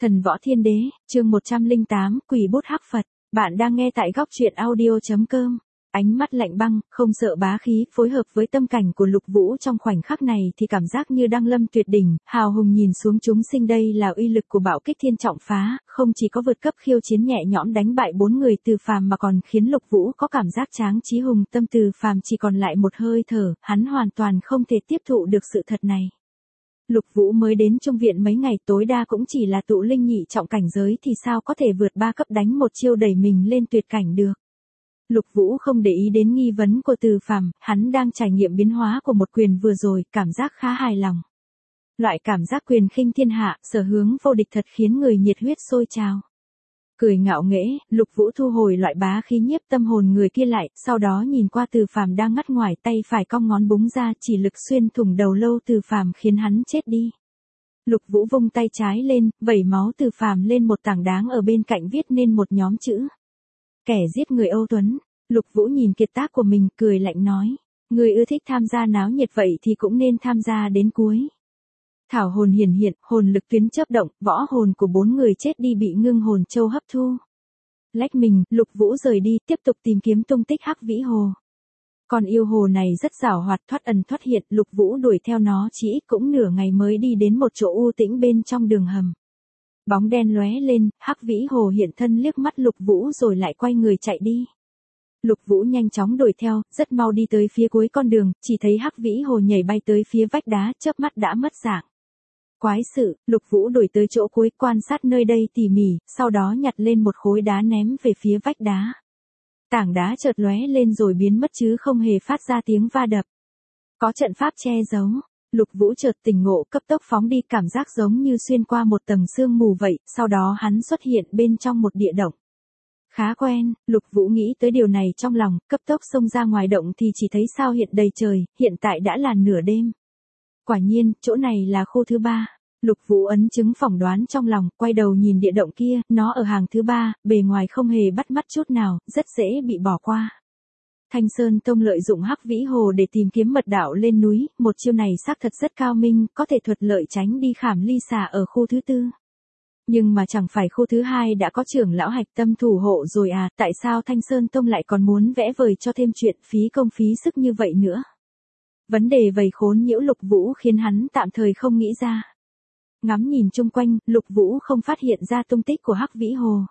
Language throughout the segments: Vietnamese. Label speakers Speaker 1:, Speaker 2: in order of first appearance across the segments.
Speaker 1: Thần Võ Thiên Đế, chương 108, Quỷ Bút Hắc Phật. Bạn đang nghe tại góc truyện audio.com. Ánh mắt lạnh băng, không sợ bá khí, phối hợp với tâm cảnh của Lục Vũ trong khoảnh khắc này thì cảm giác như đăng lâm tuyệt đỉnh, hào hùng nhìn xuống chúng sinh. Đây là uy lực của bạo kích thiên trọng phá, không chỉ có vượt cấp khiêu chiến nhẹ nhõm đánh bại 4 người từ phàm mà còn khiến Lục Vũ có cảm giác tráng trí hùng tâm. Từ phàm chỉ còn lại một hơi thở, hắn hoàn toàn không thể tiếp thụ được sự thật này. Lục Vũ mới đến Trung Viện mấy ngày, tối đa cũng chỉ là tụ linh nhị trọng cảnh giới thì sao có thể vượt 3 cấp đánh một chiêu đẩy mình lên tuyệt cảnh được. Lục Vũ không để ý đến nghi vấn của Từ Phàm, hắn đang trải nghiệm biến hóa của một quyền vừa rồi, cảm giác khá hài lòng. Loại cảm giác quyền khinh thiên hạ, sở hướng vô địch thật khiến người nhiệt huyết sôi trào. Cười ngạo nghễ, Lục Vũ thu hồi loại bá khí nhiếp tâm hồn người kia lại, sau đó nhìn qua Từ Phàm đang ngắt ngoải, tay phải cong ngón búng ra, chỉ lực xuyên thủng đầu lâu Từ Phàm khiến hắn chết đi. Lục Vũ vung tay trái lên, vẩy máu Từ Phàm lên một tảng đá ở bên cạnh, viết nên một nhóm chữ. Kẻ giết người Âu Tuấn. Lục Vũ nhìn kiệt tác của mình, cười lạnh nói, người ưa thích tham gia náo nhiệt vậy thì cũng nên tham gia đến cuối. Thảo hồn hiển hiện, hồn lực tuyến chớp động, võ hồn của 4 người chết đi bị ngưng hồn châu hấp thu. Lách mình, Lục Vũ rời đi, tiếp tục tìm kiếm tung tích Hắc Vĩ Hồ. Con yêu hồ này rất giàu hoạt, thoát ẩn thoát hiện, Lục Vũ đuổi theo nó chỉ ít cũng nửa ngày mới đi đến một chỗ u tĩnh bên trong đường hầm. Bóng đen lóe lên, Hắc Vĩ Hồ hiện thân liếc mắt Lục Vũ rồi lại quay người chạy đi. Lục Vũ nhanh chóng đuổi theo, rất mau đi tới phía cuối con đường, chỉ thấy Hắc Vĩ Hồ nhảy bay tới phía vách đá, chớp mắt đã mất dạng. Quái sự, Lục Vũ đuổi tới chỗ cuối, quan sát nơi đây tỉ mỉ, sau đó nhặt lên một khối đá ném về phía vách đá. Tảng đá chợt lóe lên rồi biến mất chứ không hề phát ra tiếng va đập. Có trận pháp che giấu. Lục Vũ chợt tỉnh ngộ, cấp tốc phóng đi, cảm giác giống như xuyên qua một tầng sương mù vậy, sau đó hắn xuất hiện bên trong một địa động. Khá quen, Lục Vũ nghĩ tới điều này trong lòng, cấp tốc xông ra ngoài động thì chỉ thấy sao hiện đầy trời, hiện tại đã là nửa đêm. Quả nhiên, chỗ này là khu thứ 3. Lục Vũ ấn chứng phỏng đoán trong lòng, quay đầu nhìn địa động kia, nó ở hàng thứ 3, bề ngoài không hề bắt mắt chút nào, rất dễ bị bỏ qua. Thanh Sơn Tông lợi dụng Hắc Vĩ Hồ để tìm kiếm mật đạo lên núi, một chiêu này xác thật rất cao minh, có thể thuận lợi tránh đi Khảm Ly Xà ở khu thứ 4. Nhưng mà chẳng phải khu thứ 2 đã có trưởng lão Hạch Tâm thủ hộ rồi à, tại sao Thanh Sơn Tông lại còn muốn vẽ vời cho thêm chuyện phí công phí sức như vậy nữa? Vấn đề vầy khốn nhiễu Lục Vũ khiến hắn tạm thời không nghĩ ra. Ngắm nhìn chung quanh, Lục Vũ không phát hiện ra tung tích của Hắc Vĩ Hồ.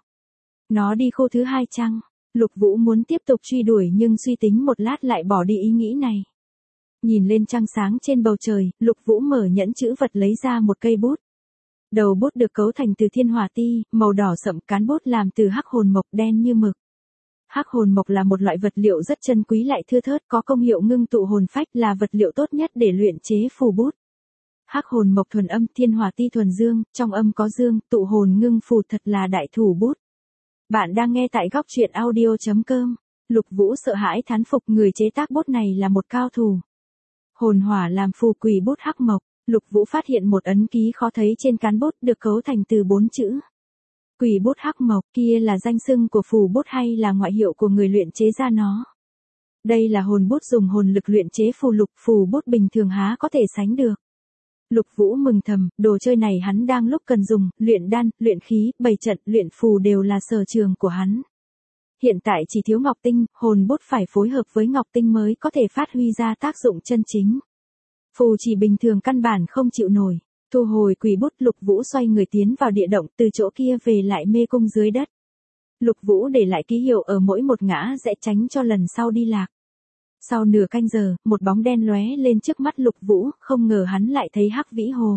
Speaker 1: Nó đi khu thứ 2 chăng? Lục Vũ muốn tiếp tục truy đuổi nhưng suy tính một lát lại bỏ đi ý nghĩ này. Nhìn lên trăng sáng trên bầu trời, Lục Vũ mở nhẫn chữ vật lấy ra một cây bút. Đầu bút được cấu thành từ thiên hỏa ti, màu đỏ sậm, cán bút làm từ hắc hồn mộc, đen như mực. Hắc hồn mộc là một loại vật liệu rất chân quý lại thưa thớt, có công hiệu ngưng tụ hồn phách, là vật liệu tốt nhất để luyện chế phù bút. Hắc hồn mộc thuần âm, thiên hỏa ti thuần dương, trong âm có dương, tụ hồn ngưng phù, thật là đại thủ bút. Bạn đang nghe tại góc truyện audio.com. Lục Vũ sợ hãi thán phục, người chế tác bút này là một cao thủ. Hồn hỏa làm phù quỷ bút hắc mộc. Lục Vũ phát hiện một ấn ký khó thấy trên cán bút được cấu thành từ 4 chữ. Quỷ bút hắc mộc, kia là danh xưng của phù bút hay là ngoại hiệu của người luyện chế ra nó? Đây là hồn bút dùng hồn lực luyện chế phù lục, phù bút bình thường há có thể sánh được. Lục Vũ mừng thầm, đồ chơi này hắn đang lúc cần dùng, luyện đan, luyện khí, bày trận, luyện phù đều là sở trường của hắn. Hiện tại chỉ thiếu ngọc tinh, hồn bút phải phối hợp với ngọc tinh mới có thể phát huy ra tác dụng chân chính. Phù chỉ bình thường căn bản không chịu nổi. Thu hồi quỷ bút, Lục Vũ xoay người tiến vào địa động, từ chỗ kia về lại mê cung dưới đất. Lục Vũ để lại ký hiệu ở mỗi một ngã rẽ tránh cho lần sau đi lạc. Sau nửa canh giờ, một bóng đen lóe lên trước mắt Lục Vũ, không ngờ hắn lại thấy Hắc Vĩ Hồ.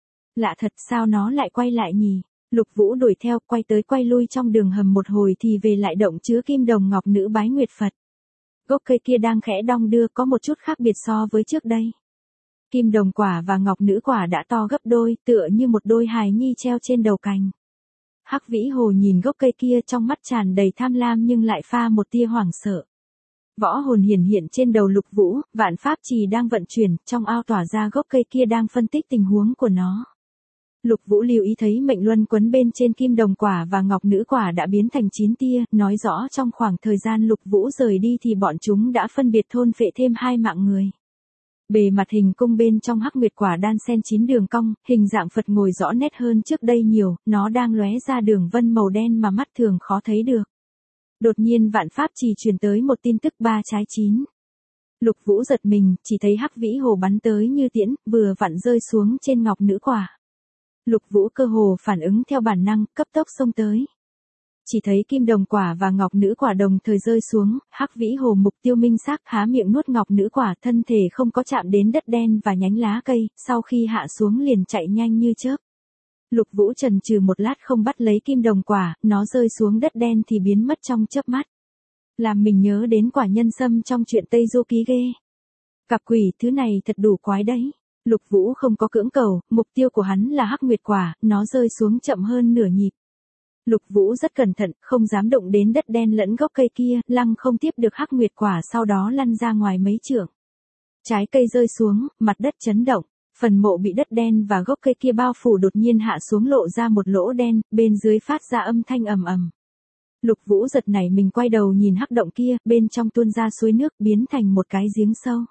Speaker 1: Lạ thật, sao nó lại quay lại nhỉ? Lục Vũ đuổi theo, quay tới quay lui trong đường hầm một hồi thì về lại động chứa kim đồng ngọc nữ bái nguyệt Phật. Gốc cây kia đang khẽ đong đưa, có một chút khác biệt so với trước đây. Kim đồng quả và ngọc nữ quả đã to gấp đôi, tựa như một đôi hài nhi treo trên đầu cành. Hắc Vĩ Hồ nhìn gốc cây kia, trong mắt tràn đầy tham lam nhưng lại pha một tia hoảng sợ. Võ hồn hiển hiện trên đầu Lục Vũ, vạn pháp trì đang vận chuyển, trong ao tỏa ra gốc cây kia đang phân tích tình huống của nó. Lục Vũ lưu ý thấy mệnh luân quấn bên trên kim đồng quả và ngọc nữ quả đã biến thành 9 tia, nói rõ trong khoảng thời gian Lục Vũ rời đi thì bọn chúng đã phân biệt thôn phệ thêm 2 mạng người. Bề mặt hình cung bên trong hắc nguyệt quả đan xen 9 đường cong, hình dạng Phật ngồi rõ nét hơn trước đây nhiều, nó đang lóe ra đường vân màu đen mà mắt thường khó thấy được. Đột nhiên Vạn Pháp Trì truyền tới một tin tức 3 trái 9. Lục Vũ giật mình, chỉ thấy hắc vĩ hồ bắn tới như tiễn, vừa vặn rơi xuống trên ngọc nữ quả. Lục Vũ cơ hồ phản ứng theo bản năng, cấp tốc xông tới. Chỉ thấy kim đồng quả và ngọc nữ quả đồng thời rơi xuống, hắc vĩ hồ mục tiêu minh xác há miệng nuốt ngọc nữ quả, thân thể không có chạm đến đất đen và nhánh lá cây, sau khi hạ xuống liền chạy nhanh như chớp. Lục Vũ chần chừ một lát không bắt lấy kim đồng quả, nó rơi xuống đất đen thì biến mất trong chớp mắt. Làm mình nhớ đến quả nhân sâm trong truyện Tây Du Ký ghê. Cặp quỷ, thứ này thật đủ quái đấy. Lục Vũ không có cưỡng cầu, mục tiêu của hắn là hắc nguyệt quả, nó rơi xuống chậm hơn nửa nhịp. Lục Vũ rất cẩn thận, không dám động đến đất đen lẫn gốc cây kia, lăng không tiếp được hắc nguyệt quả sau đó lăn ra ngoài mấy trượng. Trái cây rơi xuống, mặt đất chấn động, phần mộ bị đất đen và gốc cây kia bao phủ đột nhiên hạ xuống lộ ra một lỗ đen, bên dưới phát ra âm thanh ầm ầm. Lục Vũ giật nảy mình quay đầu nhìn hắc động kia, bên trong tuôn ra suối nước biến thành một cái giếng sâu.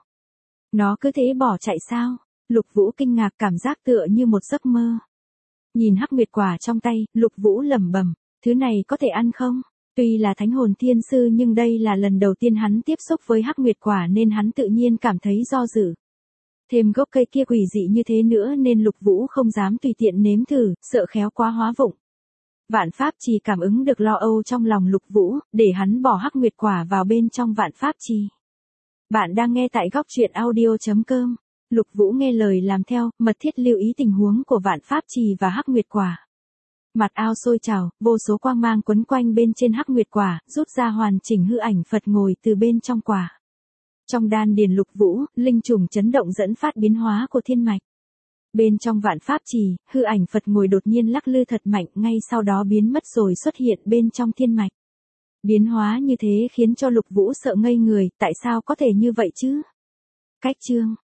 Speaker 1: Nó cứ thế bỏ chạy sao? Lục Vũ kinh ngạc cảm giác tựa như một giấc mơ. Nhìn hắc nguyệt quả trong tay, Lục Vũ lẩm bẩm, thứ này có thể ăn không? Tuy là thánh hồn thiên sư nhưng đây là lần đầu tiên hắn tiếp xúc với hắc nguyệt quả nên hắn tự nhiên cảm thấy do dự. Thêm gốc cây kia quỷ dị như thế nữa nên Lục Vũ không dám tùy tiện nếm thử, sợ khéo quá hóa vụng. Vạn Pháp Trì cảm ứng được lo âu trong lòng Lục Vũ, để hắn bỏ hắc nguyệt quả vào bên trong Vạn Pháp Trì. Bạn đang nghe tại góc truyện audio.com. Lục Vũ nghe lời làm theo, mật thiết lưu ý tình huống của Vạn Pháp Trì và hắc nguyệt quả. Mặt ao sôi trào, vô số quang mang quấn quanh bên trên hắc nguyệt quả, rút ra hoàn chỉnh hư ảnh Phật ngồi từ bên trong quả. Trong đan điền Lục Vũ, linh trùng chấn động dẫn phát biến hóa của thiên mạch. Bên trong Vạn Pháp Trì, hư ảnh Phật ngồi đột nhiên lắc lư thật mạnh, ngay sau đó biến mất rồi xuất hiện bên trong thiên mạch. Biến hóa như thế khiến cho Lục Vũ sợ ngây người, tại sao có thể như vậy chứ? Cách chương